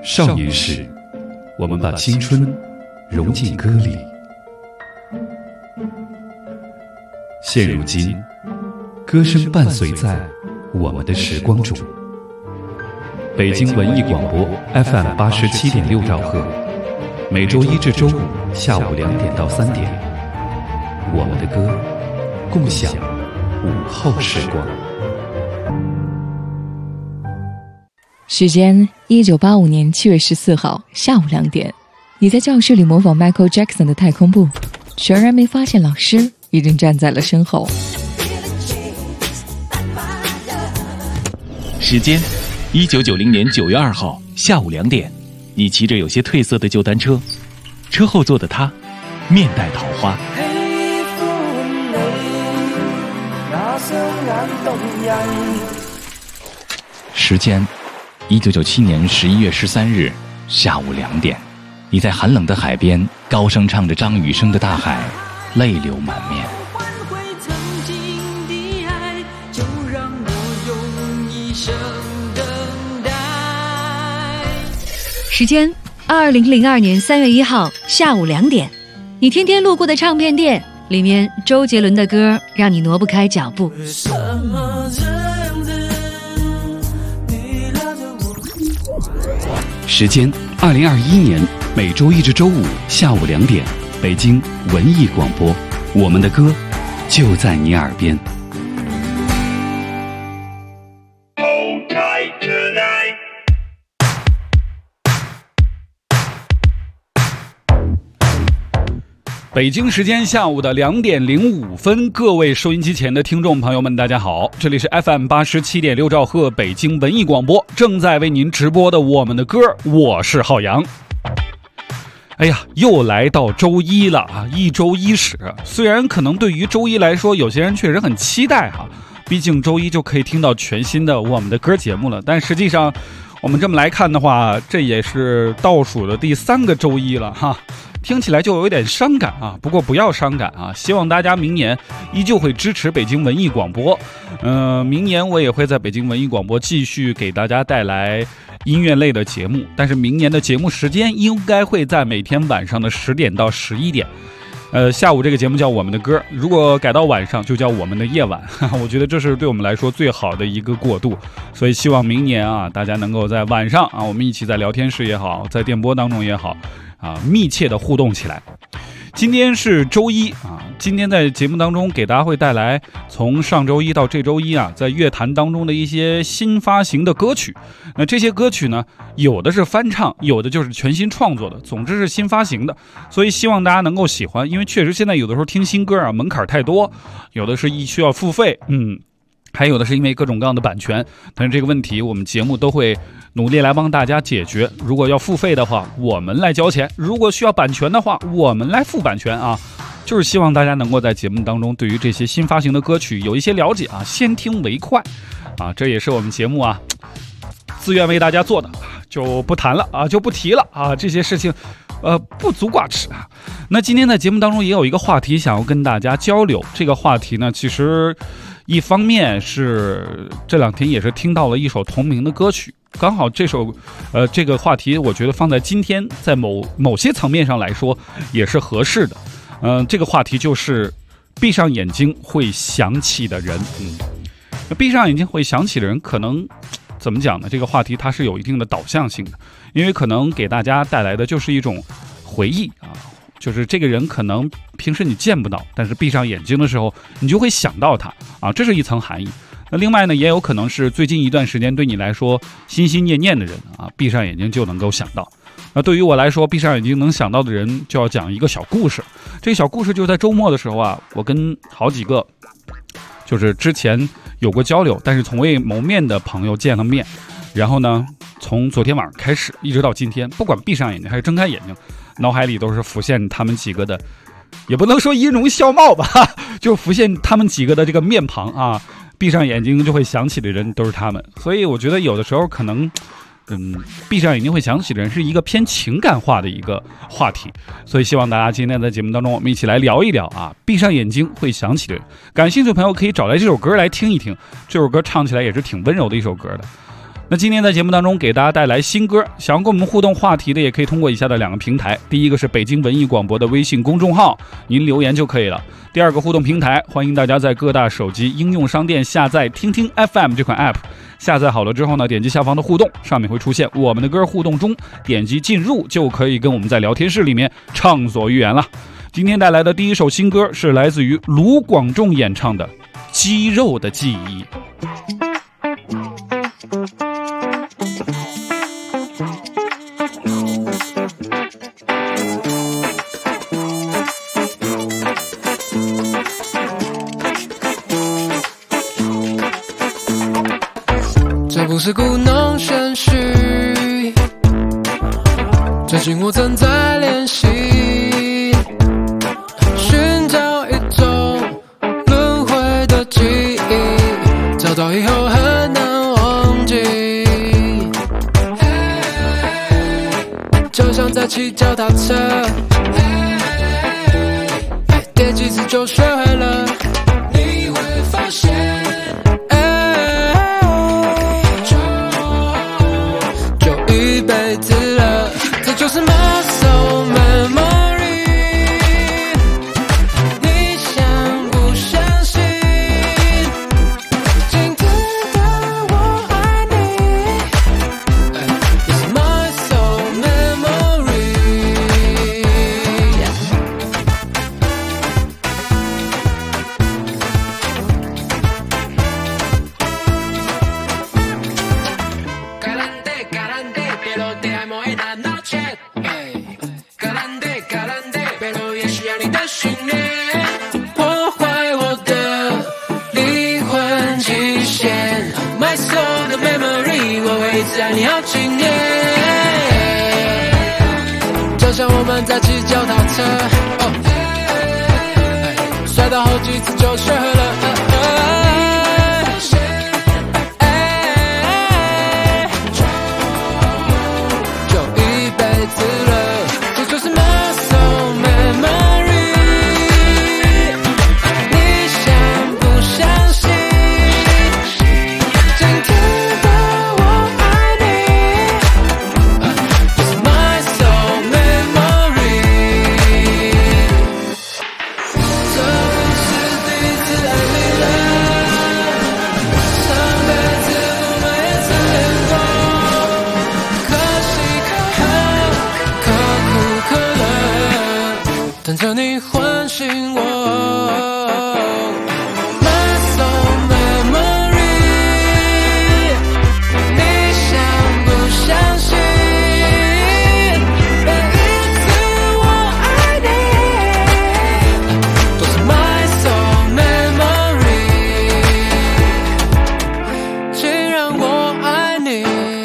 少年时，我们把青春融进歌里。现如今，歌声伴随在我们的时光中。北京文艺广播 FM 87.6兆赫，每周一至周五下午2点到3点，我们的歌，共享午后时光。 时间1985年7月14号下午2点，你在教室里模仿 Michael Jackson 的太空步，全然没发现老师已经站在了身后。 时间1990年9月2号下午2点，你骑着有些褪色的旧单车，车后座的他面带桃花。时间1997年11月13日下午2点，你在寒冷的海边高声唱着张雨生的《大海》，泪流满面。 时间2002年3月1号下午2点，你天天路过的唱片店，里面周杰伦的歌让你挪不开脚步。 时间2021年每周一至周五下午2点，北京文艺广播，我们的歌就在你耳边。北京时间下午的2点05分，各位收音机前的听众朋友们，大家好，这里是 FM 87.6兆赫北京文艺广播，正在为您直播的我们的歌，我是浩洋。哎呀，又来到周一了啊！一周伊始，虽然可能对于周一来说，有些人确实很期待哈，毕竟周一就可以听到全新的我们的歌节目了。但实际上，我们这么来看的话，这也是倒数的第3个周一了哈。听起来就有点伤感啊，不过不要伤感啊！希望大家明年依旧会支持北京文艺广播。明年我也会在北京文艺广播继续给大家带来音乐类的节目，但是明年的节目时间应该会在每天晚上的10点到11点。下午这个节目叫我们的歌，如果改到晚上就叫我们的夜晚。我觉得这是对我们来说最好的一个过渡，所以希望明年啊，大家能够在晚上啊，我们一起在聊天室也好，在电波当中也好啊，密切的互动起来。今天是周一啊，今天在节目当中给大家会带来从上周一到这周一啊，在乐坛当中的一些新发行的歌曲。那这些歌曲呢，有的是翻唱，有的就是全新创作的，总之是新发行的，所以希望大家能够喜欢。因为确实现在有的时候听新歌啊，门槛太多，有的是需要付费，还有的是因为各种各样的版权，但是这个问题我们节目都会努力来帮大家解决。如果要付费的话，我们来交钱；如果需要版权的话，我们来付版权啊。就是希望大家能够在节目当中对于这些新发行的歌曲有一些了解啊，先听为快啊，这也是我们节目啊自愿为大家做的，就不谈了啊，就不提了啊，这些事情不足挂齿啊。那今天在节目当中也有一个话题想要跟大家交流，这个话题呢，其实一方面是这2天也是听到了一首同名的歌曲，刚好这个话题我觉得放在今天在某些层面上来说也是合适的。这个话题就是闭上眼睛会想起的人。闭上眼睛会想起的人，可能怎么讲呢？这个话题它是有一定的导向性的，因为可能给大家带来的就是一种回忆啊，就是这个人可能平时你见不到，但是闭上眼睛的时候你就会想到他啊，这是一层含义。那另外呢，也有可能是最近一段时间对你来说心心念念的人啊，闭上眼睛就能够想到。那对于我来说，闭上眼睛能想到的人，就要讲一个小故事。这个小故事就是在周末的时候啊，我跟好几个就是之前有过交流但是从未谋面的朋友见了面，然后呢，从昨天晚上开始一直到今天，不管闭上眼睛还是睁开眼睛，脑海里都是浮现他们几个的，也不能说音容笑貌吧，就浮现他们几个的这个面庞啊，闭上眼睛就会想起的人都是他们。所以我觉得有的时候可能闭上眼睛会想起的人是一个偏情感化的一个话题，所以希望大家今天在节目当中我们一起来聊一聊啊，闭上眼睛会想起的人。感兴趣的朋友可以找来这首歌来听一听，这首歌唱起来也是挺温柔的一首歌的。 那今天在节目当中给大家带来新歌，想要跟我们互动话题的也可以通过以下的2个平台，第一个是北京文艺广播的微信公众号，您留言就可以了。第2个互动平台，欢迎大家在各大手机应用商店下载听听 FM 这款 app， 下载好了之后呢，点击下方的互动，上面会出现我们的歌互动中，点击进入就可以跟我们在聊天室里面畅所欲言了。今天带来的第一首新歌是来自于卢广仲演唱的《肌肉的记忆》。 这不是故弄玄虚，最近我正在练习，寻找一种轮回的记忆，找到以后很难忘记。就像在骑脚踏车，跌几次就学会了，你会发现一辈子了，这就是 muscle memory。 你相不相信？今天的我爱你，这是 muscle memory。 Pero te amo esta noche, Grande, grande, pero 也需要你的训练，破坏我的灵魂极限。My soul 的 memory， 我会一直爱你好几年。就像我们在骑脚踏车，摔倒好几次就学会了。等着你唤醒我 muscle memory， 你相不相信？每一次我爱你，都是 muscle memory。 请让我爱你，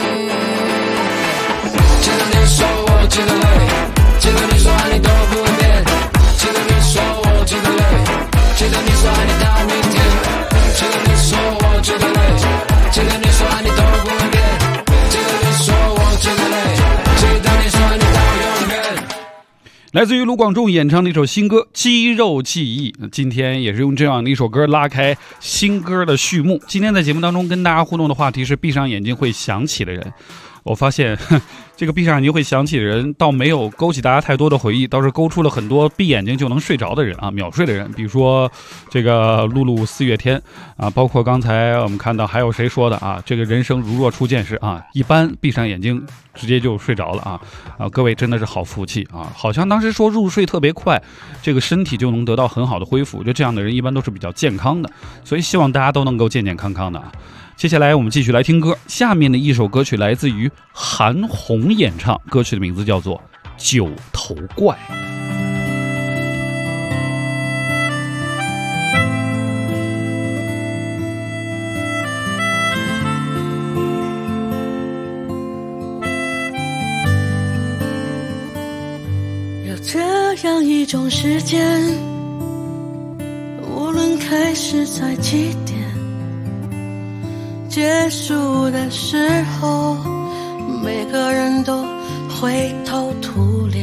记得你说我记得累，记得你说爱你都不会变，记得你说我记得累，记得你说爱你到明天，记得你说我记得累，记得你说爱你都不会变，记得你说我记得累，记得你说爱你到永远。 来自于卢广仲演唱的一首新歌《肌肉记忆》，今天也是用这样的一首歌拉开新歌的序幕。今天在节目当中跟大家互动的话题是闭上眼睛会想起的人。我发现这个闭上眼睛会想起的人倒没有勾起大家太多的回忆，倒是勾出了很多闭眼睛就能睡着的人啊，秒睡的人。比如说这个露露4月天啊，包括刚才我们看到还有谁说的啊，这个人生如若初见时啊，一般闭上眼睛直接就睡着了啊，各位真的是好福气啊！好像当时说入睡特别快，这个身体就能得到很好的恢复，就这样的人一般都是比较健康的，所以希望大家都能够健健康康的啊。接下来我们继续来听歌，下面的一首歌曲来自于韩红演唱，歌曲的名字叫做《九头怪》。 有这样一种时间，无论开始在几点，结束的时候，每个人都灰头土脸。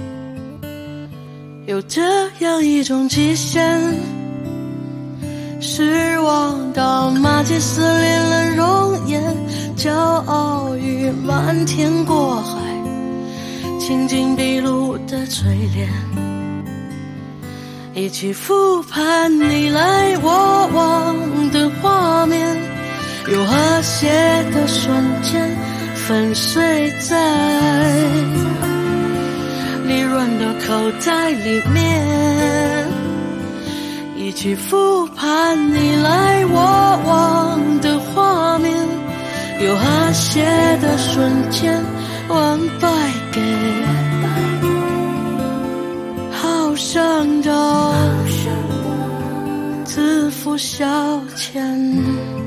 有这样一种极限，失望到骂街撕裂了容颜， 骄傲与漫天过海，情景毕露的嘴脸，一起复盘你来我往的画面，有和谐的瞬间粉碎在利润的口袋里面，一起复盘你来我往的画面，有和谐的瞬间完败给好胜的自负消遣。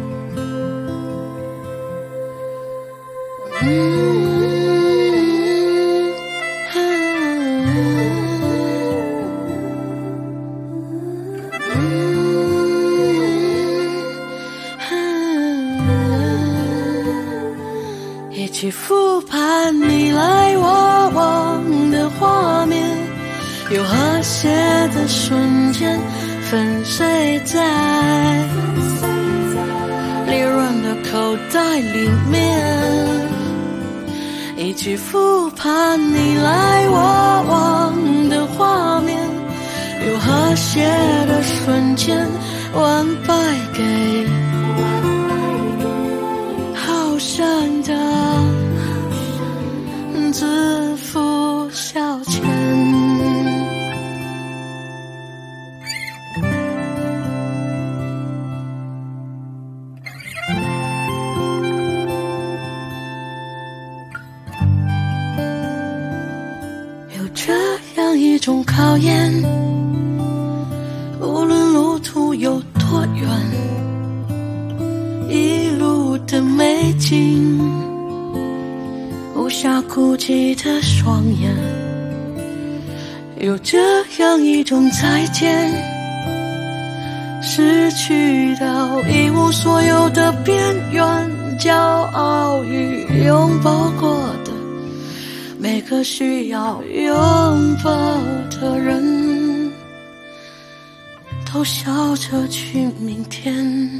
一起复盘你来我往的画面，有和谐的瞬间粉碎在利润的口袋里面，一起复盘你来我往的画面，有和谐的瞬间完败给好胜的自负消遣。有这样一种考验，无论路途有多远，一路的美景，无暇顾及的双眼，有这样一种再见，失去到一无所有的边缘，骄傲与拥抱过的每个需要拥抱的人，都笑着去明天。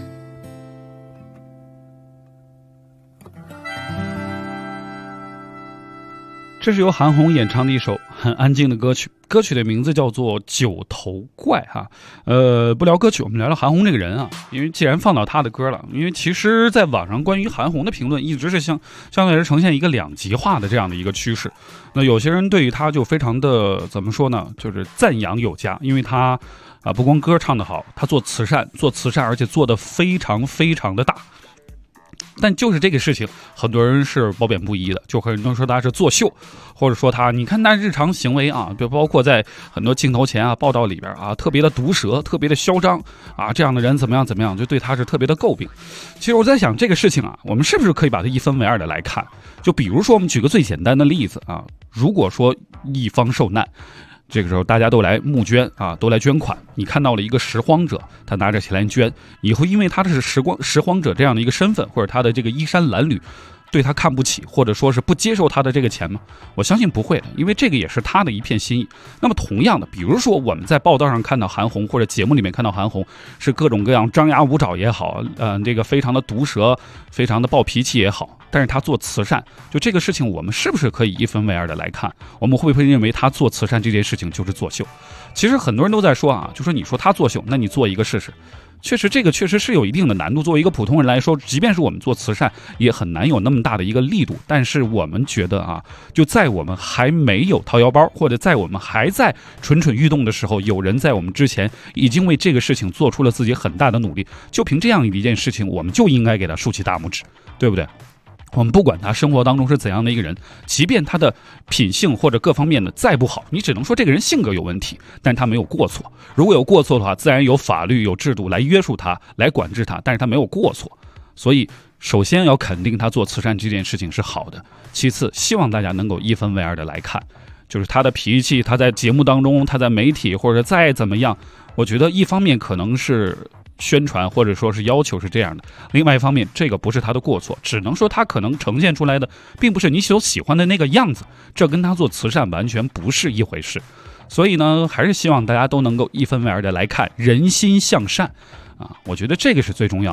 这是由韩红演唱的一首很安静的歌曲，歌曲的名字叫做《九头怪》哈。不聊歌曲，我们聊聊韩红这个人啊。因为既然放到她的歌了，因为其实在网上关于韩红的评论一直是相对来呈现一个两极化的这样的一个趋势。那有些人对于她就非常的怎么说呢，就是赞扬有加，因为她不光歌唱得好，她做慈善而且做得非常非常的大。但就是这个事情，很多人是褒贬不一的，就很多人说他是作秀，或者说他，你看他日常行为啊，就包括在很多镜头前啊、报道里边啊，特别的毒舌，特别的嚣张啊，这样的人怎么样，就对他是特别的诟病。其实我在想这个事情啊，我们是不是可以把它一分为二的来看？就比如说我们举个最简单的例子啊，如果说一方受难，这个时候大家都来募捐啊，都来捐款。你看到了一个拾荒者，他拿着钱来捐，你会因为他的是拾荒者这样的一个身份，或者他的这个衣衫褴褛，对他看不起，或者说是不接受他的这个钱吗？我相信不会的，因为这个也是他的一片心意。那么同样的，比如说我们在报道上看到韩红，或者节目里面看到韩红是各种各样张牙舞爪也好，这个非常的毒舌，非常的暴脾气也好，但是他做慈善，就这个事情我们是不是可以一分为二的来看？我们会不会认为他做慈善这件事情就是作秀？其实很多人都在说啊，就说你说他作秀，那你做一个试试。确实这个确实是有一定的难度，作为一个普通人来说，即便是我们做慈善也很难有那么大的一个力度。但是我们觉得啊，就在我们还没有掏腰包，或者在我们还在蠢蠢欲动的时候，有人在我们之前已经为这个事情做出了自己很大的努力，就凭这样一件事情，我们就应该给他竖起大拇指，对不对？我们不管他生活当中是怎样的一个人，即便他的品性或者各方面的再不好，你只能说这个人性格有问题，但他没有过错。如果有过错的话，自然有法律有制度来约束他，来管制他，但是他没有过错。所以首先要肯定他做慈善这件事情是好的，其次希望大家能够一分为二的来看，就是他的脾气，他在节目当中，他在媒体或者再怎么样，我觉得一方面可能是宣传或者说是要求是这样的，另外一方面这个不是他的过错，只能说他可能呈现出来的并不是你所喜欢的那个样子，这跟他做慈善完全不是一回事。所以呢，还是希望大家都能够一分为二的来看，人心向善啊，我觉得这个是最重要的。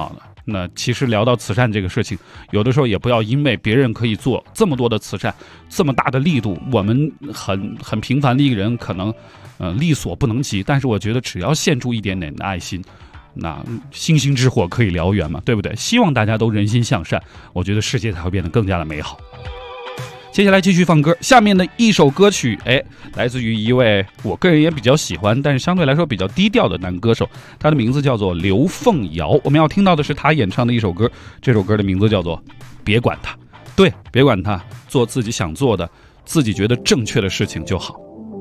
那其实聊到慈善这个事情，有的时候也不要因为别人可以做这么多的慈善，这么大的力度，我们很平凡的一个人可能力所不能及，但是我觉得只要献出一点点的爱心，那星星之火可以燎原嘛，对不对？希望大家都人心向善，我觉得世界才会变得更加的美好。接下来继续放歌，下面的一首歌曲，来自于一位我个人也比较喜欢，但是相对来说比较低调的男歌手，他的名字叫做刘凤瑶。我们要听到的是他演唱的一首歌，这首歌的名字叫做《别管他》。对，别管他，做自己想做的，自己觉得正确的事情就好。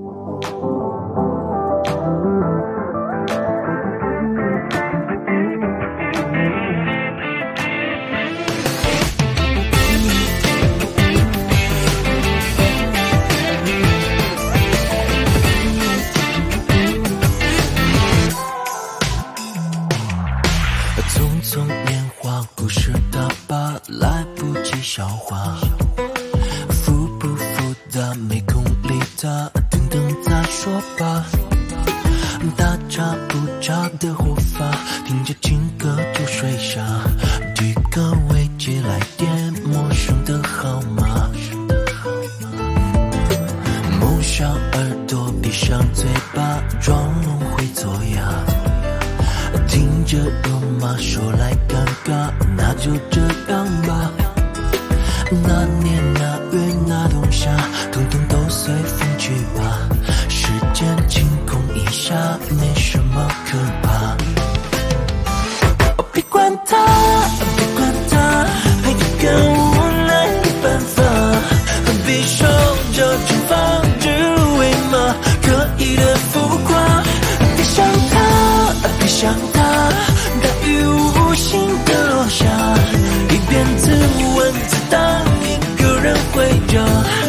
笑话，服不服的没空理他，等等再说吧。大差不差的活法，听着情歌就睡下。对各位寄来电陌生的号码，蒙上耳朵闭上嘴巴，装聋会作哑。听着肉麻说来尴尬，那就这样吧。那年那月那冬夏，统统都随风去吧。时间清空一下，没什么可怕。别管他，别管他，还有更无奈的办法。何必受着惩罚，只为嘛刻意的浮夸？别想他，别想他，大雨无心的落下，一边自问自答，一个人回家。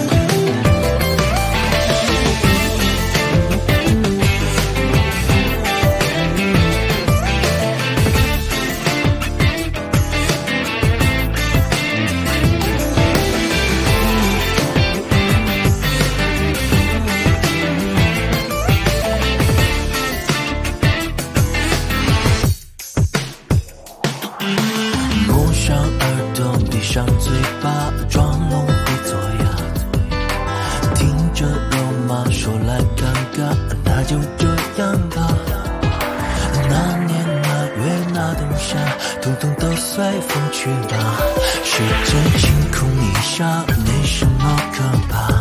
上嘴巴装聋会作哑，听着肉麻说来尴尬，那就这样吧。那年那月那冬夏，统统都随风去吧。时间清空一下，没什么可怕。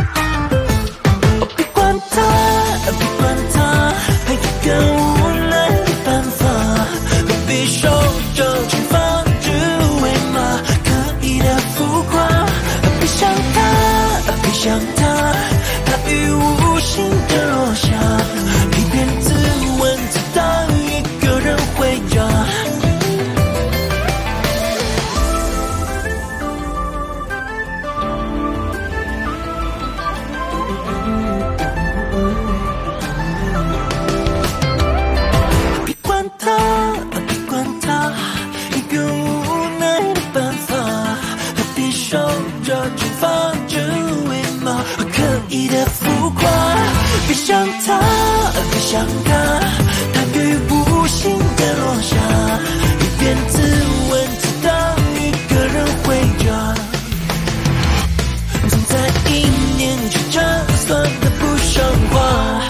别管他，别管他，还有更无奈的办法。何必受着惩罚，只为嘛浮夸？别想他，别想他，大雨无心的落下，一边自问自答，一个人回家。别管他，别管他，一个无奈的办法。受着惩罚，只为嘛刻意的浮夸？别想他，别想他，大雨无心的落下，一边自问自答，一个人回家。总在一念之差，算得不上话。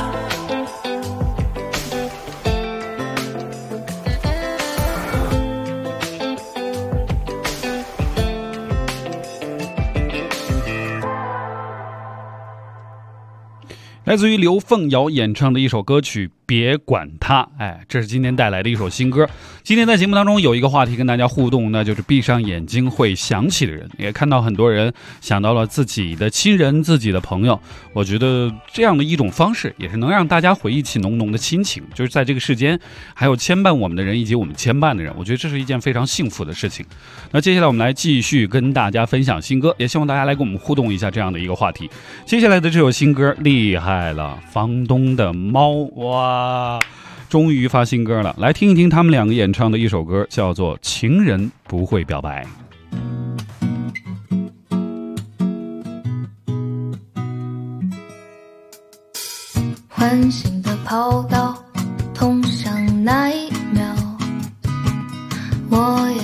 来自于刘凤瑶演唱的一首歌曲《别管他》，这是今天带来的一首新歌。今天在节目当中有一个话题跟大家互动，那就是闭上眼睛会想起的人。也看到很多人想到了自己的亲人、自己的朋友，我觉得这样的一种方式也是能让大家回忆起浓浓的亲情，就是在这个世间还有牵绊我们的人以及我们牵绊的人，我觉得这是一件非常幸福的事情。那接下来我们来继续跟大家分享新歌，也希望大家来跟我们互动一下这样的一个话题。接下来的这首新歌厉害了，房东的猫，哇，终于发新歌了，来听一听他们两个演唱的一首歌，叫做《情人不会表白》。 唤醒的跑道，通向那一秒，我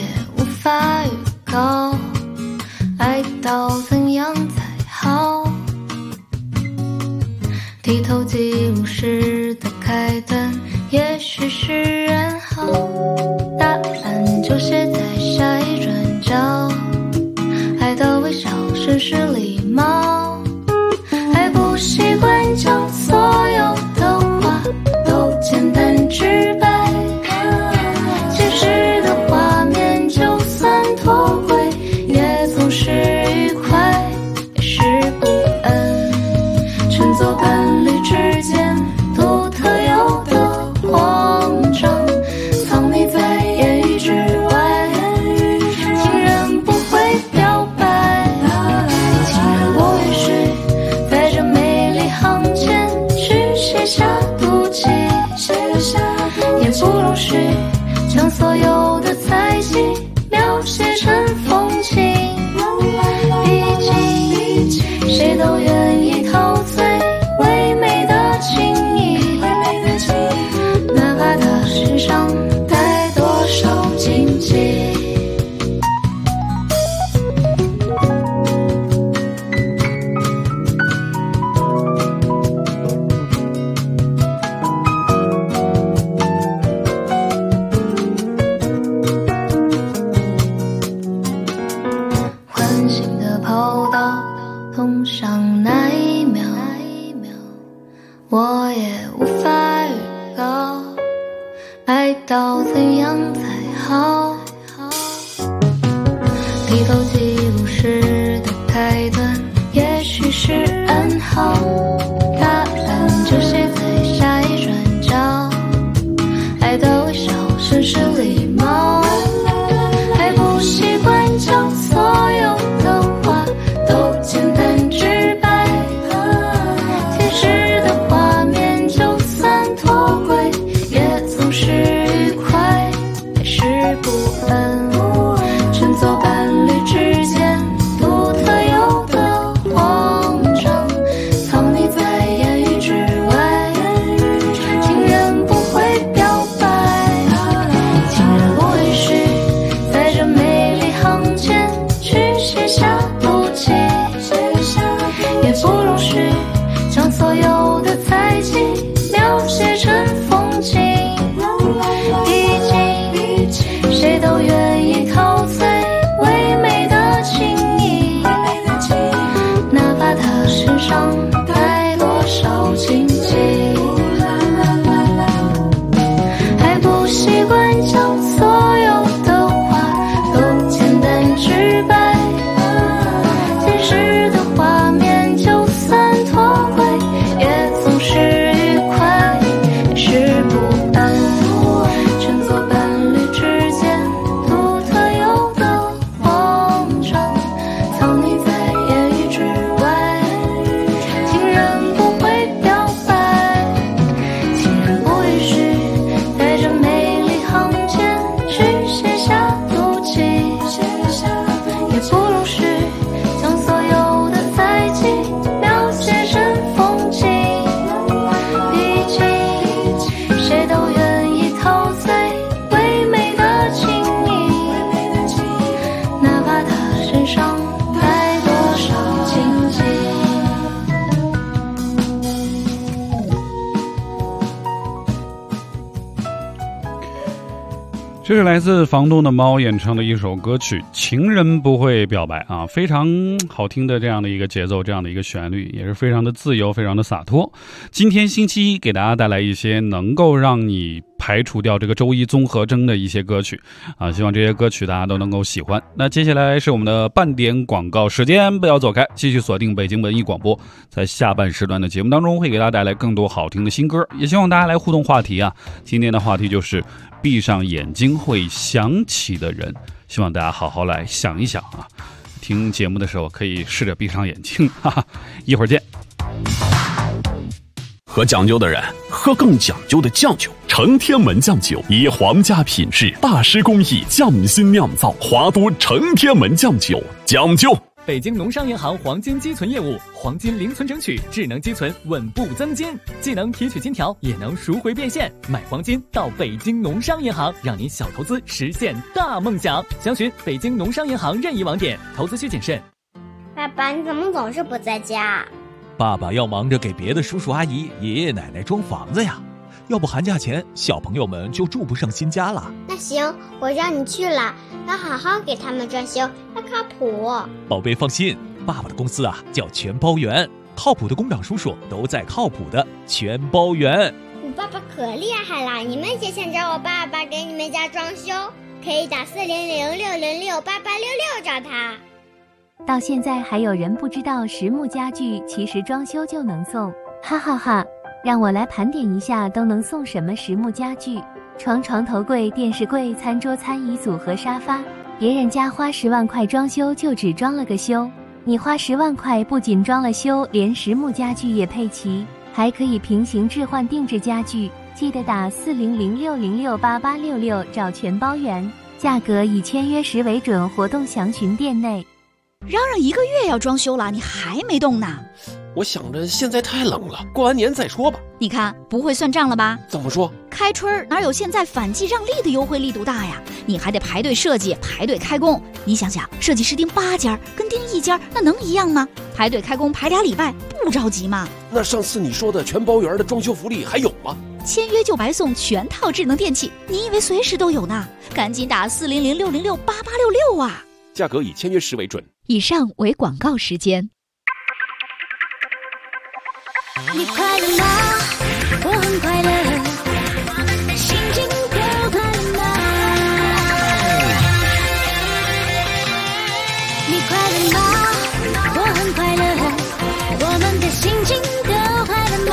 低头记录时的开端，也许是暗号，答案就写在下一转角。爱的微笑绅士礼貌，还不习惯将所有的话都简单直白。现实的画面就算脱轨，也总是愉快，也是不安。乘坐伴侣之间独特有的慌张，藏匿在言语之外。情人不会表白，情人不允许在这美丽行间去写下妒忌，也不容许将所有的猜忌描写成风景。毕竟谁都愿意陶醉唯美的情谊，哪怕他身上带多少荆棘。唤醒的跑道通上那一秒，我也无法预告爱到怎样才好。低头记录时的开端，也许是暗号，答案就写在下一转角。爱的微笑绅士礼貌，还不习惯将所有的话都简单直白。现实的画面就算脱轨，也总是愉快，还是不安。乘坐伴侣之间独特有的慌张，藏匿在言语之外。情人不会表白，情人不允许在这美丽行间去写下妒忌，也不容许将所有的猜忌描写成风景。毕竟谁都愿意陶醉唯美的情谊，哪怕他身上带多少荆棘。还不习惯将所有的话都简单直白。现实的画面就算脱轨，也总是愉快，也是不安。乘坐伴侣之间独特有的慌张，藏匿在言语之外。情人不会表白，情人不允许在这美丽行间去写下妒忌，也不容许将所有的猜忌描写成风景。毕竟谁都愿意陶醉唯美的情谊，哪怕他身上带多少荆棘。 这是来自房东的猫演唱的一首歌曲《情人不会表白》啊，非常好听的这样的一个节奏，这样的一个旋律，也是非常的自由，非常的洒脱。今天星期一给大家带来一些能够让你排除掉这个周一综合征的一些歌曲啊，希望这些歌曲大家都能够喜欢。那接下来是我们的半点广告时间，不要走开，继续锁定北京文艺广播，在下半时段的节目当中会给大家带来更多好听的新歌，也希望大家来互动话题啊。今天的话题就是闭上眼睛会想起的人，希望大家好好来想一想啊。听节目的时候可以试着闭上眼睛，哈哈，一会儿见。 喝讲究的人喝更讲究的酱酒，承天门酱酒以皇家品质、大师工艺匠心酿造，华都承天门酱酒讲究。 北京农商银行黄金积存业务，黄金零存整取，智能积存，稳步增金，既能提取金条，也能赎回变现。买黄金到北京农商银行，让您小投资实现大梦想。详询北京农商银行任意网点。投资需谨慎。 爸爸，你怎么总是不在家？ 爸爸要忙着给别的叔叔阿姨、爷爷奶奶装房子呀，要不寒假前小朋友们就住不上新家了。 那行，我让你去了，要好好给他们装修，要靠谱。 宝贝放心，爸爸的公司啊叫全包园，靠谱的工长叔叔都在靠谱的全包园。 我爸爸可厉害了，你们也想找我爸爸给你们家装修，可以打4006068866找他。 到现在还有人不知道实木家具其实装修就能送，哈哈哈！让我来盘点一下都能送什么实木家具：床、床头柜、电视柜、餐桌、餐椅组和沙发。别人家花10万块装修就只装了个修，你花10万块不仅装了修，连实木家具也配齐，还可以平行置换定制家具。记得打4006068866找全包园，价格以签约时为准，活动详询店内。 嚷嚷1个月要装修了，你还没动呢？ 我想着现在太冷了，过完年再说吧。 你看不会算账了吧？ 怎么说？ 开春哪有现在反季让利的优惠力度大呀？你还得排队设计，排队开工。你想想，设计师盯8家跟盯1家，那能一样吗？排队开工排2礼拜，不着急吗？ 那上次你说的全包园的装修福利还有吗？ 签约就白送全套智能电器，你以为随时都有呢？赶紧打4006068866啊！ 价格以签约时为准。 以上为广告时间。 你快乐吗？我很快乐，心情都快乐吗？你快乐吗？我很快乐，我们的心情都快乐吗？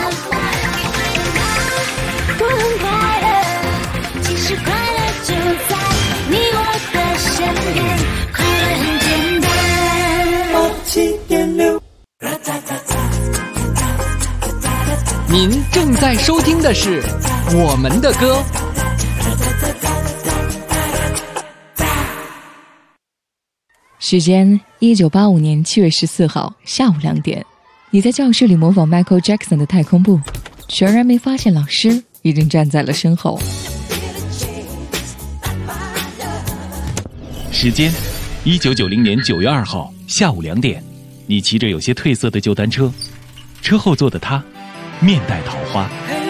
我很快乐，其实快乐就在你我的身边，快乐很简单。87.6 您正在收听的是我们的歌。 时间1985年7月14号下午2点，你在教室里模仿 Michael Jackson 的太空步，全然没发现老师已经站在了身后。 时间1990年9月2号下午2点，你骑着有些褪色的旧单车，车后座的他面带桃花。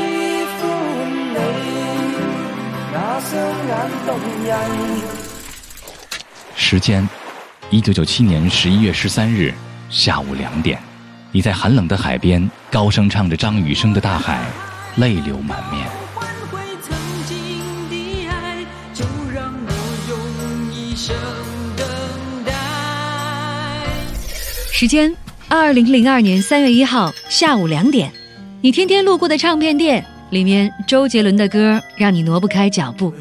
时间1997年11月13日下午2点，你在寒冷的海边高声唱着张雨生的《大海》，泪流满面。 时间2002年3月1号下午2点，你天天路过的唱片店里面，周杰伦的歌让你挪不开脚步。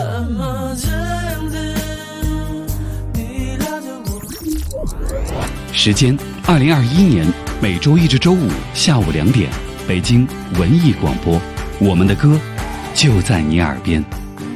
时间2021年每周1至周5下午2点，北京文艺广播，我们的歌就在你耳边。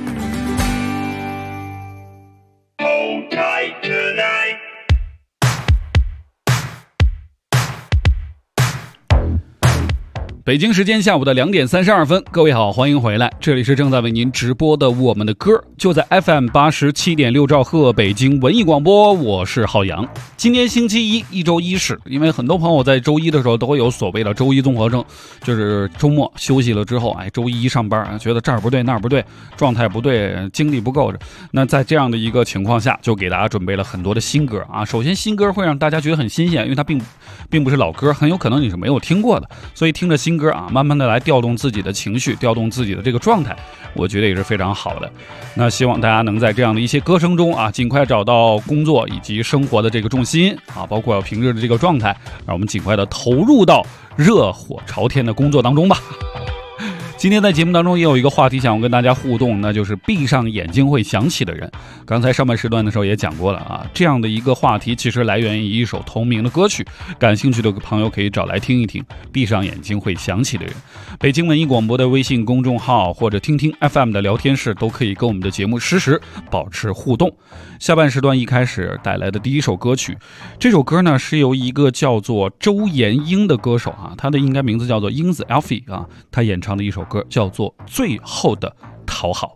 北京时间下午的2点32分，各位好，欢迎回来，这里是正在为您直播的我们的歌，就在 FM87.6兆赫北京文艺广播，我是浩洋。今天星期一，一周一式，因为很多朋友在周一的时候都会有所谓的周一综合症，就是周末休息了之后，周一上班觉得这儿不对那儿不对，状态不对，精力不够着。那在这样的一个情况下，就给大家准备了很多的新歌啊。首先新歌会让大家觉得很新鲜，因为它并不是老歌，很有可能你是没有听过的，所以听着新歌啊，慢慢的来调动自己的情绪，调动自己的这个状态，我觉得也是非常好的。那希望大家能在这样的一些歌声中啊，尽快找到工作以及生活的这个重心啊，包括平日的这个状态，让我们尽快的投入到热火朝天的工作当中吧。今天在节目当中也有一个话题想要跟大家互动，那就是闭上眼睛会想起的人。刚才上半时段的时候也讲过了啊，这样的一个话题其实来源于一首同名的歌曲，感兴趣的朋友可以找来听一听。闭上眼睛会想起的人，北京文艺广播的微信公众号或者听听 FM 的聊天室都可以跟我们的节目实时保持互动。下半时段一开始带来的第一首歌曲，这首歌呢是由一个叫做周延英的歌手啊，他的应该名字叫做英子 Alfie 啊，他演唱的一首歌叫做《最后的讨好》。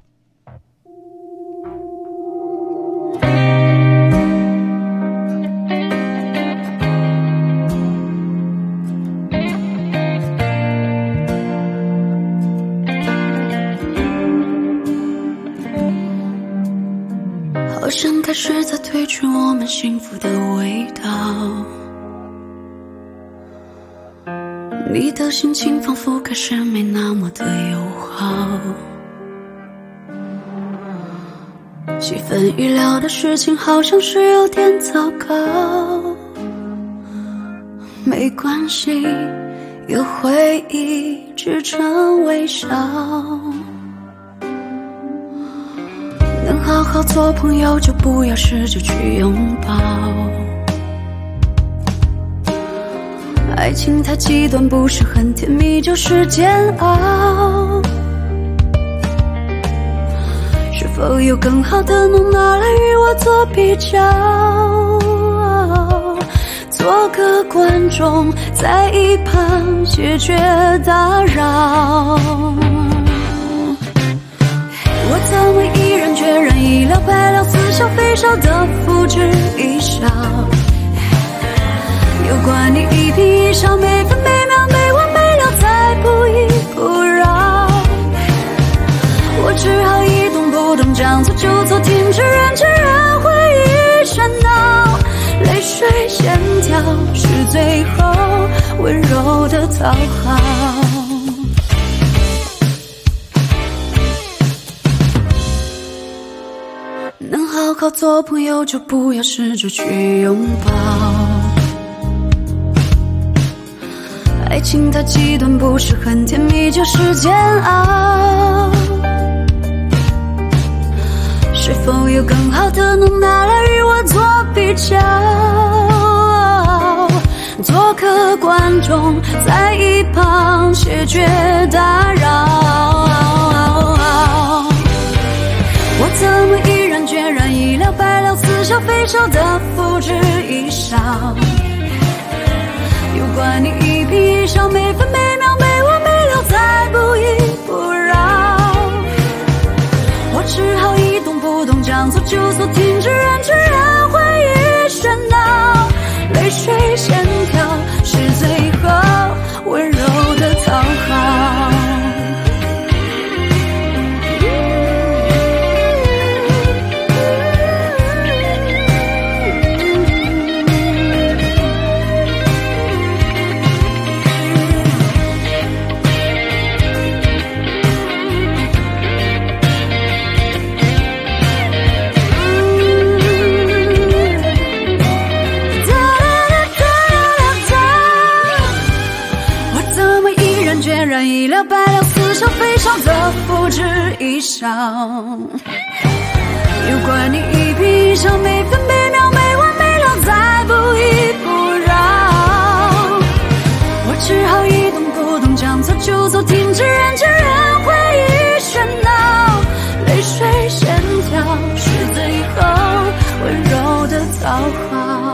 开始在褪去我们幸福的味道。你的心情仿佛开始没那么的友好，几分预料的事情好像是有点糟糕。没关系，有回忆支撑微笑，能好好做朋友就不要试着去拥抱。爱情太极端，不是很甜蜜就是煎熬。是否有更好的能拿来与我做比较？做个观众，在一旁谢绝打扰。我怎么毅然决然一了百了，似笑非笑的付之一笑？有关你一颦一笑，每分每秒没完没了，再不依不饶。我只好一动不动，将错就错，停止认真，让回忆喧闹。泪水线条是最后温柔的讨好。能好好做朋友就不要试着去拥抱。爱情太极端，不是很甜蜜就是煎熬。是否有更好的能拿来与我做比较？做个观众，在一旁谢绝打扰。我怎么毅然决然一了百了，似笑非笑的付之一笑？有关你一颦一笑，每分每秒没完没了，再不依不饶。我只好一动不动，将错就错，停止认真，让回忆喧闹。泪水线条是最后温柔的讨好。一了百了，似笑非笑的付之一笑。有关你一颦一笑，每分每秒没完没了，再不依不饶。我只好一动不动，将错就错，停止认真，让回忆喧闹。泪水线条是最后温柔的讨好。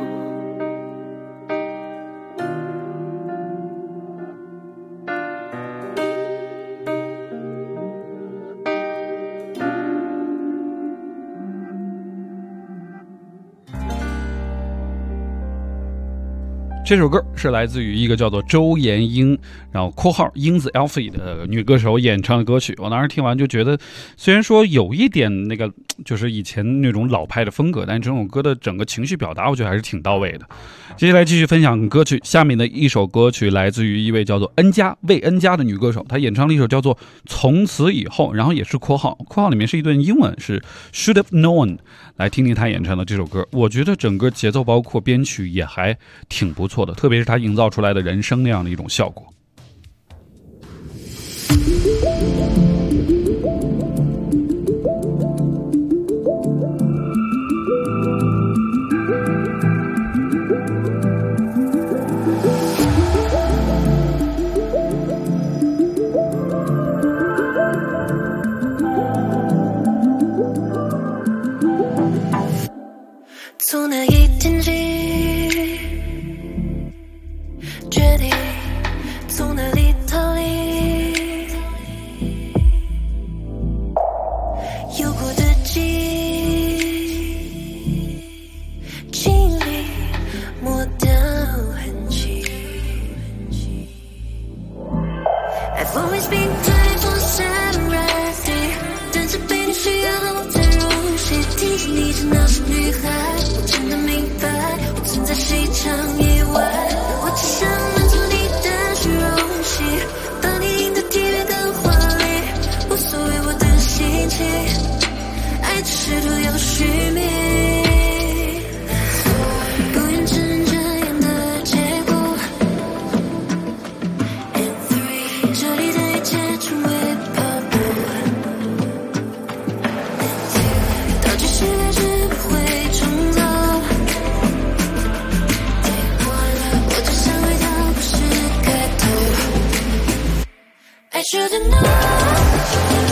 这首歌是来自于一个叫做周妍英，然后括号英子 Alfie 的女歌手演唱的歌曲。我当时听完就觉得，虽然说有一点那个就是以前那种老派的风格，但这首歌的整个情绪表达，我觉得还是挺到位的。接下来继续分享歌曲，下面的一首歌曲来自于一位叫做恩佳魏恩佳的女歌手，她演唱了一首叫做《从此以后》，然后也是括号里面是一段英文，是 Should Have Known。来听听她演唱的这首歌，我觉得整个节奏包括编曲也还挺不错的，特别是她营造出来的人声那样的一种效果。 从那一天起，决定从哪里逃离，有过的记忆，尽力抹掉痕迹。I've always been 24/7 ready，等着被你需要后再入戏，听着你真的。 should've known.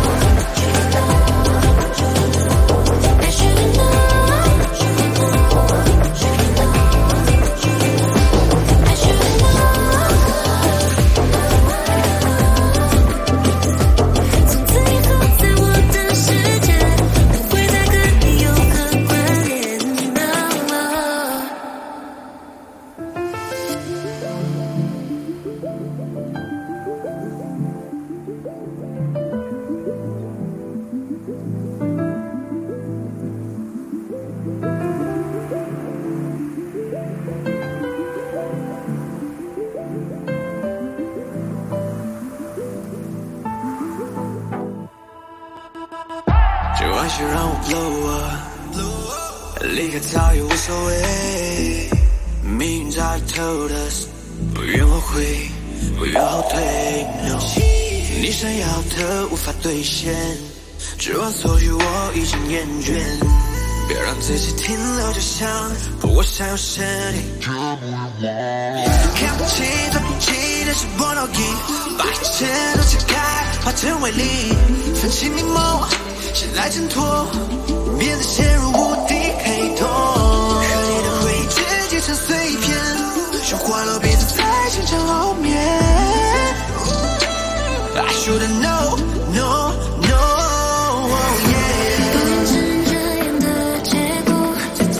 这玩笑让我 blow up， 离开早已无所谓，命运早已透的，不愿后悔，不愿后退。No， 你想要的无法兑现，指望索取我已经厌倦，别让自己停留就像不过想要身体折磨我。看不起最不起的是我脑筋，把一切都拆开，化成为零，泛起迷蒙。现在挣脱，免得陷入无底黑洞。和你的回忆结结成碎片，说话了彼此在心上后面。I should've known, no, no, yeah。 不愿承认这样的结果，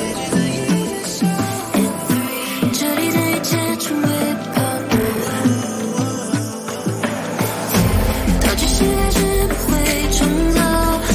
这里的一切成为泡沫，到底是还是不会重走。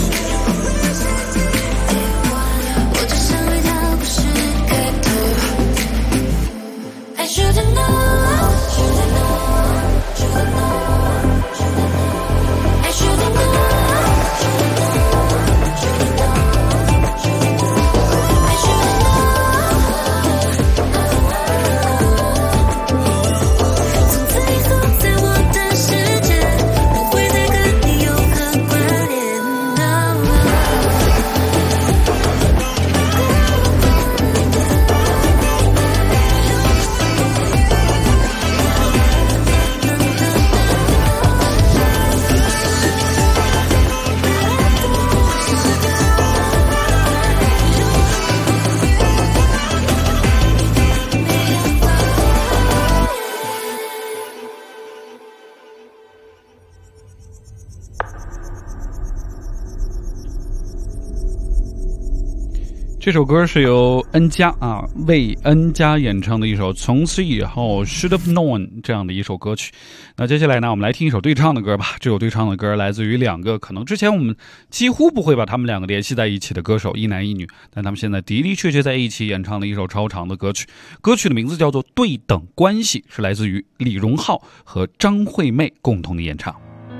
这首歌是由恩嘉为恩嘉演唱的一首从此以后 Should Have Known 这样的一首歌曲。那接下来呢，我们来听一首对唱的歌吧。这首对唱的歌来自于两个可能之前我们几乎不会把他们两个联系在一起的歌手，一男一女，但他们现在的的确确在一起演唱了一首超长的歌曲。歌曲的名字叫做《对等关系》，是来自于李荣浩和张惠妹共同的演唱。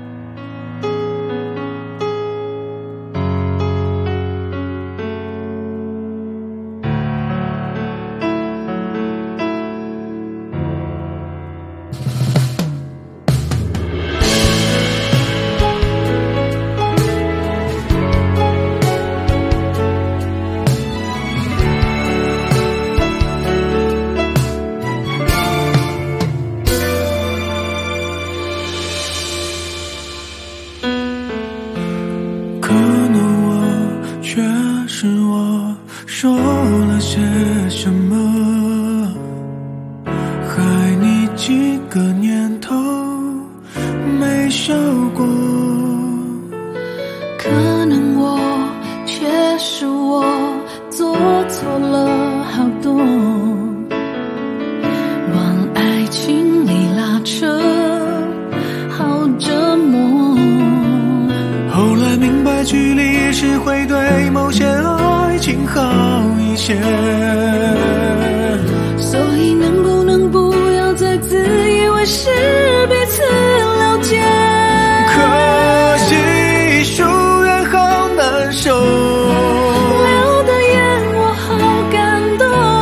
所以能不能不要再自以为是彼此了解？ 可惜疏远好难受， 留的眼我好感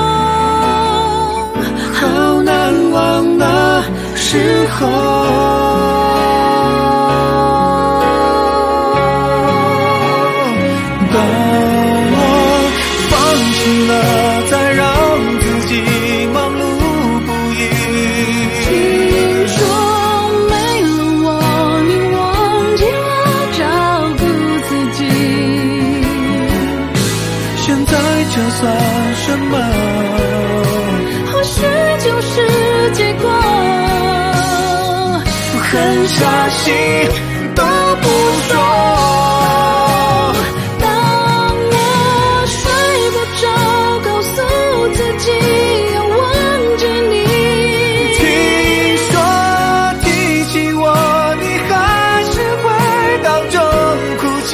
动， 好难忘那时候。 狠下心都不说。 当我睡不着，告诉自己要忘记你。 听说提起我，你还是会当众哭泣。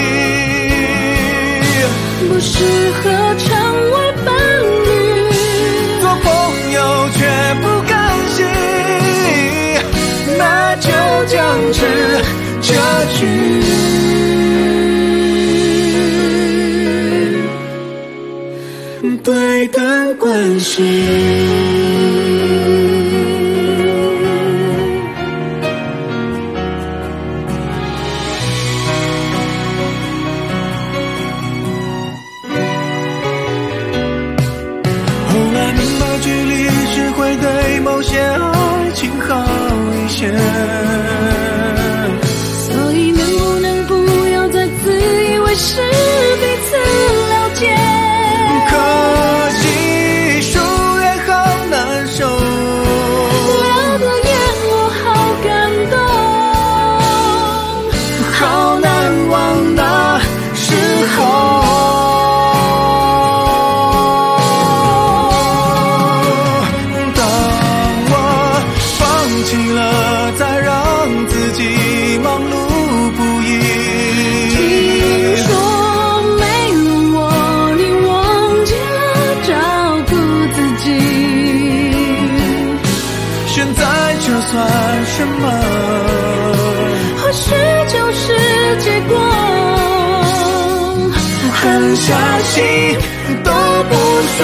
不适合成为伴侣， 做朋友却不甘心，那就僵持这句。对等关系。后来明白距离是会对某些爱情好一些， 所以能不能不要再自以为是彼此了解。 可惜疏远好难受， 聊得夜我好感动， 好难忘那时候。当我放弃了，再让自己忙碌不已。 听说没了我，你忘记了照顾自己。 现在这算什么？ 或许就是结果。 狠下心都不说。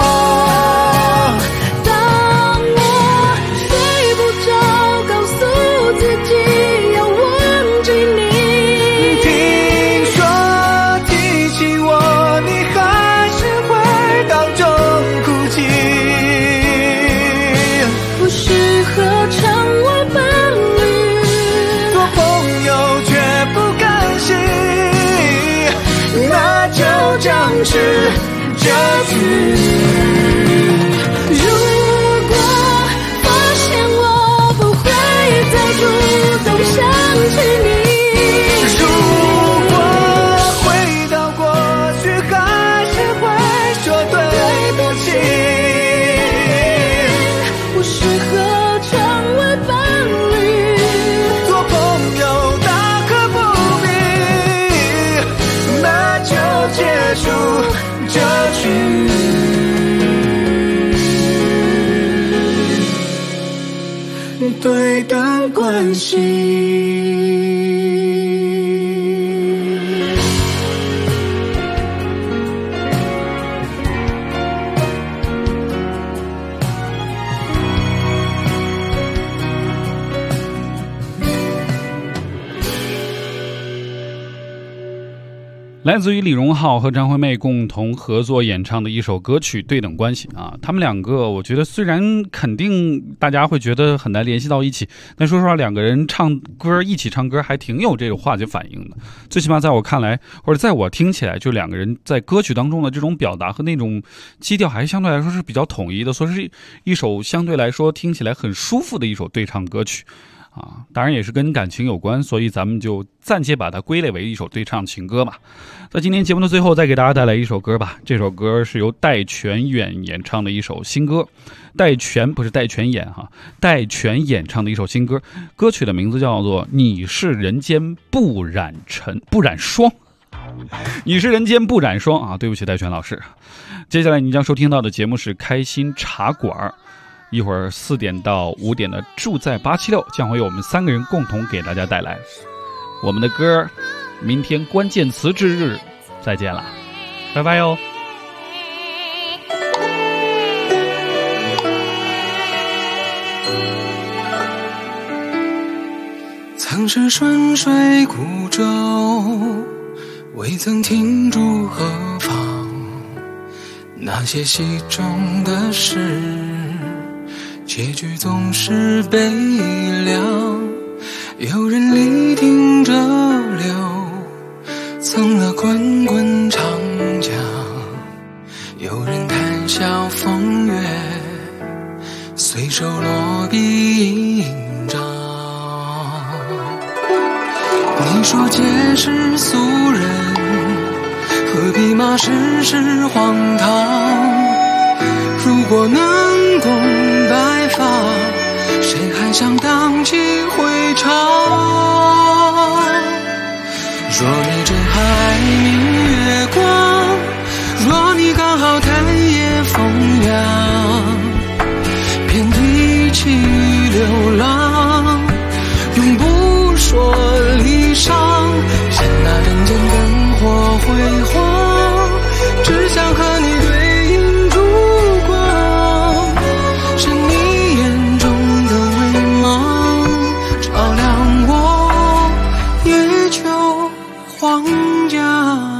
当我睡不着，告诉自己要忘记你。 听说提起我，你还是会当众哭泣。 不适合成为伴侣， 做朋友却不甘心，那就僵持这句。 如果发现我不会再主动想起你， 如果回到过去，还是会说对不起。 不适合成为伴侣， 做朋友大可不必，那就结束这句。对等关系。 来自于李荣浩和张惠妹共同合作演唱的一首歌曲《对等关系》啊，他们两个我觉得虽然肯定大家会觉得很难联系到一起，但说实话两个人唱歌一起唱歌还挺有这种化学反应的，最起码在我看来或者在我听起来，就两个人在歌曲当中的这种表达和那种基调还相对来说是比较统一的，所以是一首相对来说听起来很舒服的一首对唱歌曲啊，当然也是跟感情有关，所以咱们就暂且把它归类为一首对唱情歌吧。在今天节目的最后，再给大家带来一首歌吧。这首歌是由戴荃演演唱的一首新歌，戴荃不是戴荃演哈，戴荃演唱的一首新歌，歌曲的名字叫做《你是人间不染霜》。你是人间不染霜啊！对不起，戴荃老师。接下来你将收听到的节目是开心茶馆。一会儿4点到5点的住在876将会由我们3个人共同给大家带来我们的歌。明天关键词之日再见了，拜拜哟。 曾是顺水孤舟，未曾停驻何方，那些戏中的事结局总是悲凉，有人力挺着流，蹭了滚滚长江，有人谈笑风月，随手落笔一张。 你说皆是俗人，何必骂世事荒唐？如果能共白发，谁还想荡气回肠？若你真爱明月光，若你刚好弹叶风扬，遍地起流浪，永不说离殇。任那人间灯火辉煌，只想和你对饮烛光，是你眼中的微芒，照亮我夜久黄江。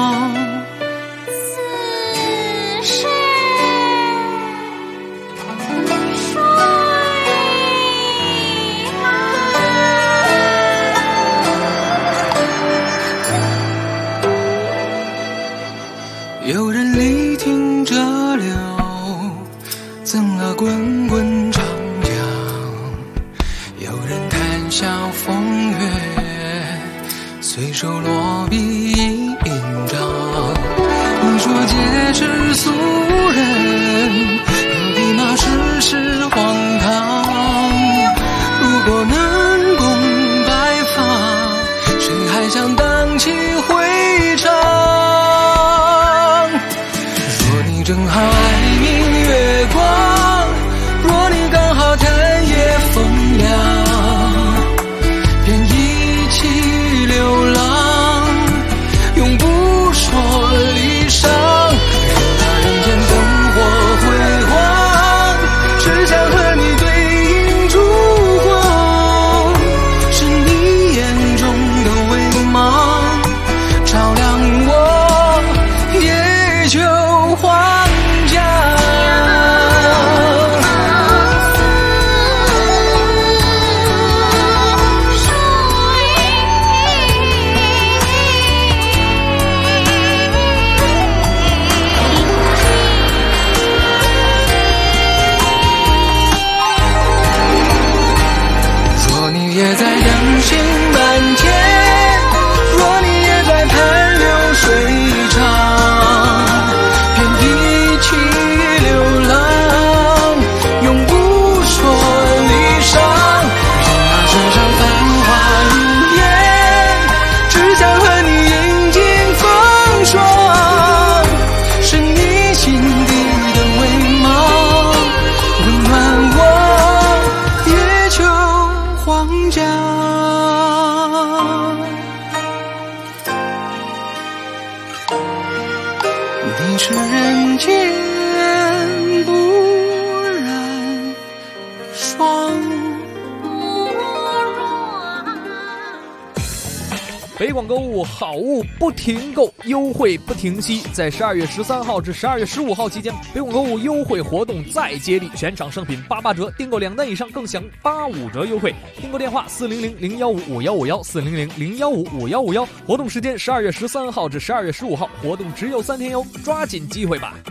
有人力挺着流，赠了滚滚长江；有人谈笑风月，随手落笔一印章。你说皆是俗人，何必骂世事荒唐？如果能共白发，谁还想荡气回肠？正好爱明月光，若你刚好弹叶风凉，便一起流浪，永不说离殇。任那人间灯火辉煌，只想和你对饮烛光，是你眼中的微芒，照亮我夜久黄。也在人心满天，若你也在盼流水长，遍地起流浪，永不说离殇。任那世上繁华如烟，只想和你饮尽风霜，是你心底的微芒，温暖我夜久黄江。你是人间不染霜。 北广购物好物不停购，优惠不停息。在12月13号至12月15号期间，北广购物优惠活动再接力，全场商品88折，订购2单以上更享85折优惠。订购电话400-015-5151，400-015-5151。活动时间12月13号至12月15号，活动只有3天哟，抓紧机会吧。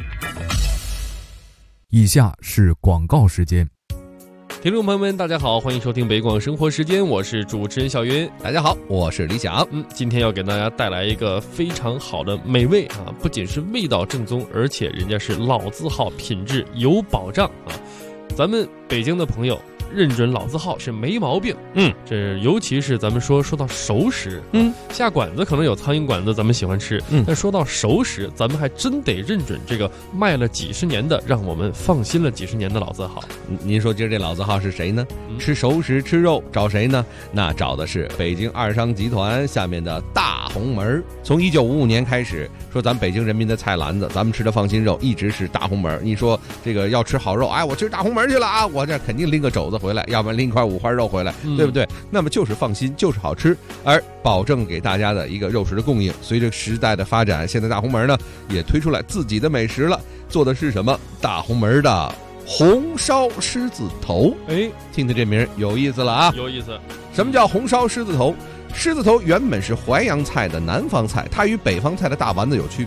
以下是广告时间。 听众朋友们，大家好，欢迎收听北广生活时间，我是主持人小云。 大家好，我是李想。 今天要给大家带来一个非常好的美味啊，不仅是味道正宗，而且人家是老字号，品质有保障啊。咱们北京的朋友认准老字号是没毛病。这尤其是咱们说到熟食，下馆子可能有苍蝇馆子咱们喜欢吃，但说到熟食，咱们还真得认准这个卖了几十年的，让我们放心了几十年的老字号。 您说今儿这老字号是谁呢？吃熟食吃肉找谁呢？那找的是北京二商集团下面的大红门。从1955年开始，说咱北京人民的菜篮子，咱们吃的放心肉一直是大红门。你说这个要吃好肉，哎，我吃大红门去了啊，我这肯定拎个肘子回来，要不然拎一块五花肉回来，对不对？那么就是放心，就是好吃，而保证给大家的一个肉食的供应。随着时代的发展，现在大红门呢也推出来自己的美食了，做的是什么？大红门的红烧狮子头。听听这名有意思了啊！ 有意思。 什么叫红烧狮子头？狮子头原本是淮扬菜的南方菜，它与北方菜的大丸子有区别。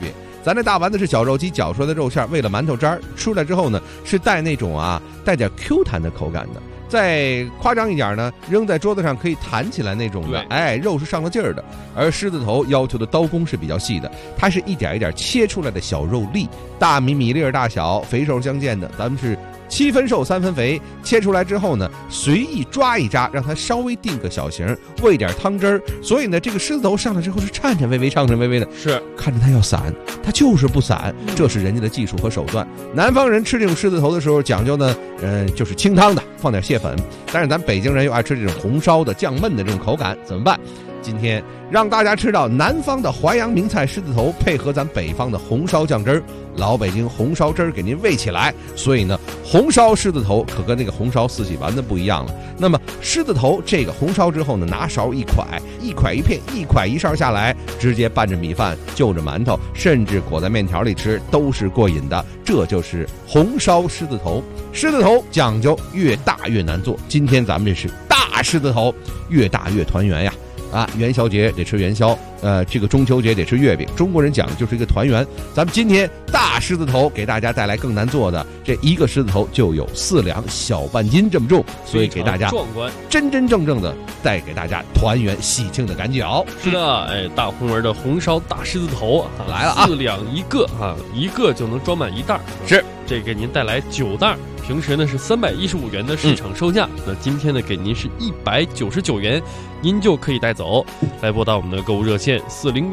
咱这大丸子是绞肉机绞出来的肉馅，为了馒头渣儿，出来之后呢，是带那种带点 Q 弹的口感的。再夸张一点呢，扔在桌子上可以弹起来那种的，肉是上了劲儿的。而狮子头要求的刀工是比较细的，它是一点一点切出来的小肉粒，大米粒儿大小，肥瘦相间的。咱们是7分瘦3分肥，切出来之后呢，随意抓一扎，让它稍微定个小形，喂点汤汁儿。所以呢，这个狮子头上来之后是颤颤巍巍、颤颤巍巍的， 是看着它要散，它就是不散，这是人家的技术和手段。南方人吃这种狮子头的时候讲究呢，就是清汤的，放点蟹粉。但是咱北京人又爱吃这种红烧的、酱焖的这种口感，怎么办？今天让大家吃到南方的淮扬名菜狮子头，配合咱北方的红烧酱汁儿，老北京红烧汁儿给您喂起来。所以呢，红烧狮子头可跟那个红烧四喜丸子不一样了。那么狮子头这个红烧之后呢，拿勺一蒯，一蒯一片，一蒯一勺下来，直接拌着米饭，就着馒头，甚至裹在面条里吃，都是过瘾的。这就是红烧狮子头。狮子头讲究越大越难做，今天咱们这是大狮子头，越大越团圆呀。元宵节得吃元宵，这个中秋节得吃月饼。中国人讲的就是一个团圆。咱们今天大狮子头给大家带来更难做的，这一个狮子头就有4两小半斤这么重，所以给大家壮观， 真真正正的带给大家团圆喜庆的感觉。 是的，大红门的红烧大狮子头来了 ，4两一个一个就能装满一袋。 是， 这给您带来9袋。平时呢是315元的市场售价，那今天呢给您是199元，您就可以带走。来拨打我们的购物热线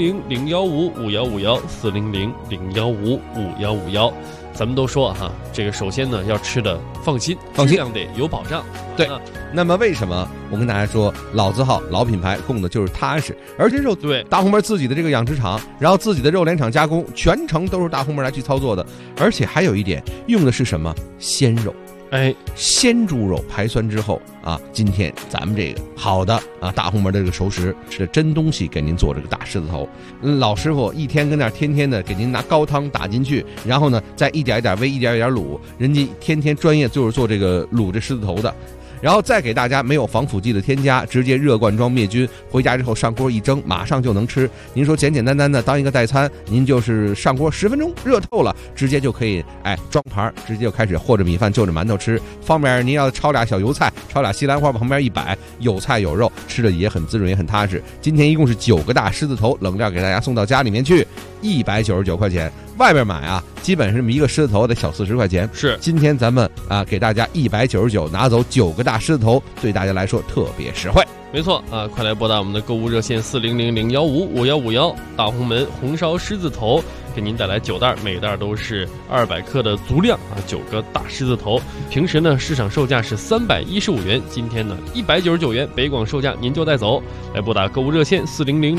400-015-5151，400-015-5151。咱们都说这个首先呢要吃的放心，质量得有保障。 对，那么为什么我跟大家说老字号老品牌供的就是踏实？而且肉对大红门自己的这个养殖场，然后自己的肉联厂加工，全程都是大红门来去操作的。而且还有一点，用的是什么鲜肉？鲜猪肉排酸之后今天咱们这个好的大红门的这个熟食吃的真东西，给您做这个大狮子头。老师傅一天跟那天天的给您拿高汤打进去，然后呢再一点一点煨，一点一点卤，人家天天专业就是做这个卤这狮子头的。然后再给大家没有防腐剂的添加，直接热罐装灭菌，回家之后上锅一蒸，马上就能吃。您说简简单单的当一个代餐，您就是上锅10分钟热透了，直接就可以装盘，直接就开始和着米饭就着馒头吃。方便您要焯俩小油菜，焯俩西兰花往旁边一摆，有菜有肉，吃的也很滋润也很踏实。今天一共是9个大狮子头冷料给大家送到家里面去，199块钱。外边买基本是一个狮子头得小40块钱。 是， 今天咱们给大家199拿走9个大狮子头，对大家来说特别实惠。 没错快来拨打我们的购物热线400-015-5151，大红门红烧狮子头给您带来9袋，每袋都是200克的足量9个大狮子头。平时呢市场售价是315元，今天呢199元，北广售价您就带走。来拨打购物热线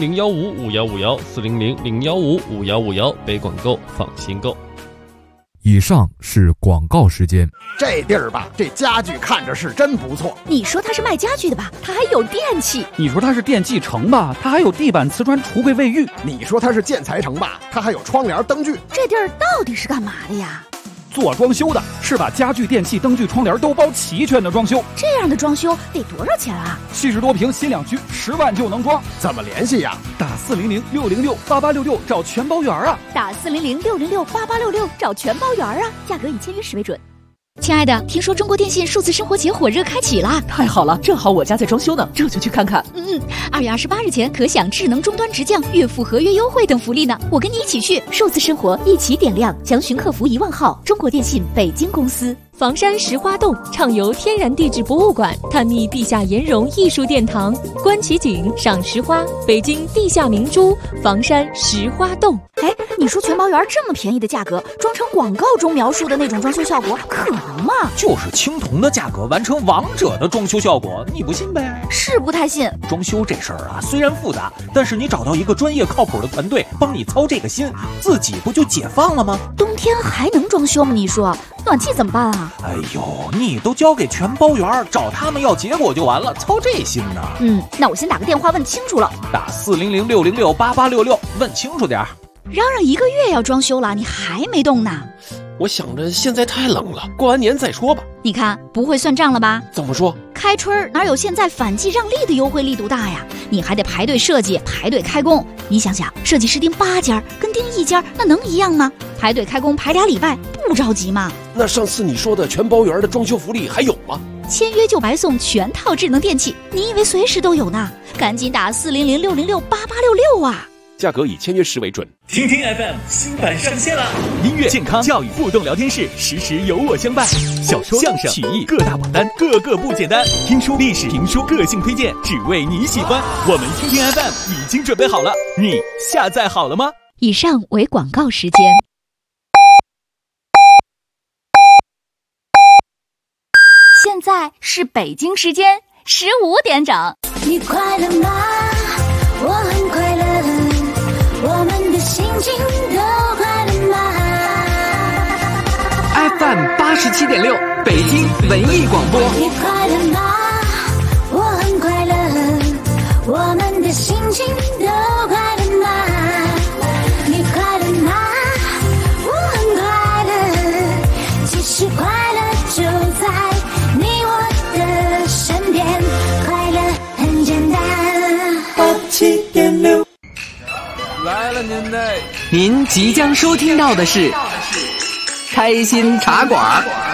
400-015-5151，400-015-5151，北广购，放心购。 以上是广告时间。 这地儿吧，这家具看着是真不错。 你说它是卖家具的吧，它还有电器。 你说它是电器城吧，它还有地板、瓷砖、橱柜、卫浴。 你说它是建材城吧，它还有窗帘、灯具。 这地儿到底是干嘛的呀？ 做装修的，是把家具、电器、灯具、窗帘都包齐全的装修。 这样的装修得多少钱啊 ？70多平新两居，10万就能装。 怎么联系呀？ 打400-606-8866找全包圆打400-606-8866找全包圆价格以签约时为准。亲爱的，听说中国电信数字生活节火热开启了， 太好了，正好我家在装修呢，这就去看看。 2月28日前可享智能终端直降、月付合约优惠等福利呢，我跟你一起去。数字生活一起点亮，详询客服1万号，中国电信北京公司。 房山石花洞畅游天然地质博物馆，探秘地下岩溶艺术殿堂，观奇景，赏石花，北京地下明珠，房山石花洞。 你说全包圆这么便宜的价格，装成广告中描述的那种装修效果，可能吗？ 就是青铜的价格完成王者的装修效果，你不信呗？ 是不太信。 装修这事儿虽然复杂，但是你找到一个专业靠谱的团队帮你操这个心，自己不就解放了吗？ 冬天还能装修吗？你说暖气怎么办啊？ 哎呦，你都交给全包圆，找他们要结果就完了，操这心呢？ 那我先打个电话问清楚了。 打400-606-8866问清楚点。 嚷嚷1个月要装修了，你还没动呢？ 我想着现在太冷了，过完年再说吧。 你看不会算账了吧？ 怎么说？ 开春哪有现在反季让利的优惠力度大呀？你还得排队设计，排队开工。你想想，设计师订8家跟订1家那能一样吗？排队开工排2礼拜，不着急吗？ 那上次你说的全包圆的装修福利还有吗？ 签约就白送全套智能电器，你以为随时都有呢？赶紧打400-606-8866啊！ 价格以签约时为准。 听听 FM 新版上线了，音乐、健康、教育互动聊天室，时时有我相伴。小说、相声、曲艺各大榜单，个个不简单。听书、历史、评书，个性推荐，只为你喜欢。我们听听 FM 已经准备好了，你下载好了吗？ 以上为广告时间。 现在是北京时间15点整。 你快乐吗？我很快乐，我们的心情都快乐吗 ？FM 87.6，北京文艺广播。 你快乐吗？我很快乐，我们的心情都快乐吗？你快乐吗？我很快乐，其实快乐就在你我的身边，快乐很简单。87.6 来了您嘞！ 您即将收听到的是开心茶馆。